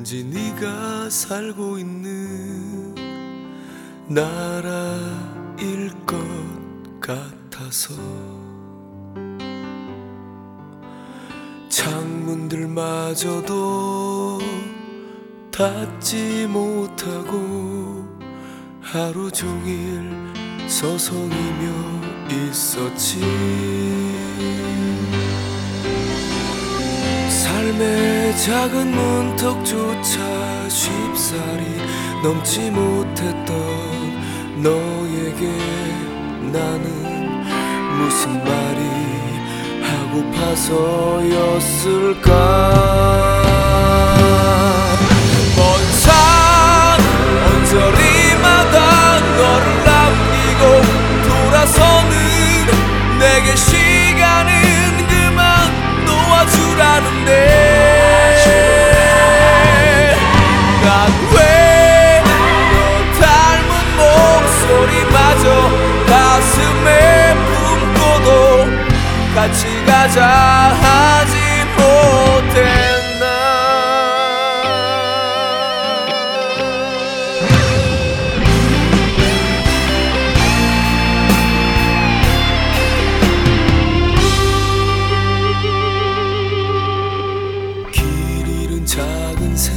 왠지 네가 살고 있는 나라일 것 같아서 창문들마저도 닫지 못하고 하루 종일 서성이며 있었지. 삶의 작은 문턱조차 쉽사리 넘지 못했던 너에게 나는 무슨 말이 하고파서였을까. 먼 산 언저리마다 너를 남기고 돌아서는 내게 시간은 그만 놓아주라는데 난 왜 너 닮은 목소리마저 가슴에 품고도 같이 가자 하지 못했나. 길 잃은 작은 새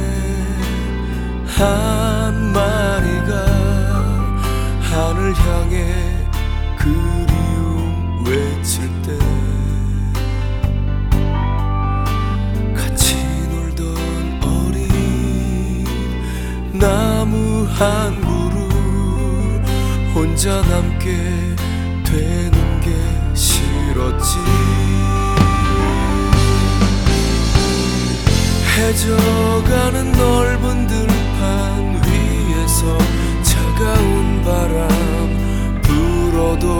한 마리가 하늘 향해 그리움 외칠 때 같이 놀던 어린 나무 한 그루 혼자 남게 되는 게 싫었지. 해져가는 넓은 들판 위에서 차가운 바람 불어도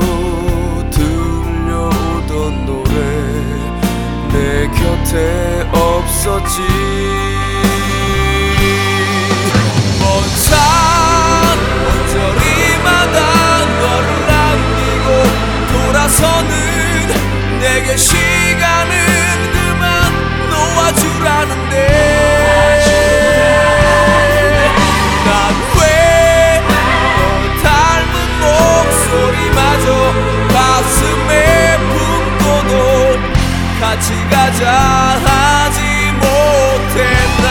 들려오던 노래 내 곁에 없었지. 먼 산 언저리마다 너를 남기고 돌아서는 내게 시간은 그만 놓아주라는데 난 왜 너 닮은 목소리마저 가슴에 품고도 같이 가자 하지 못했나.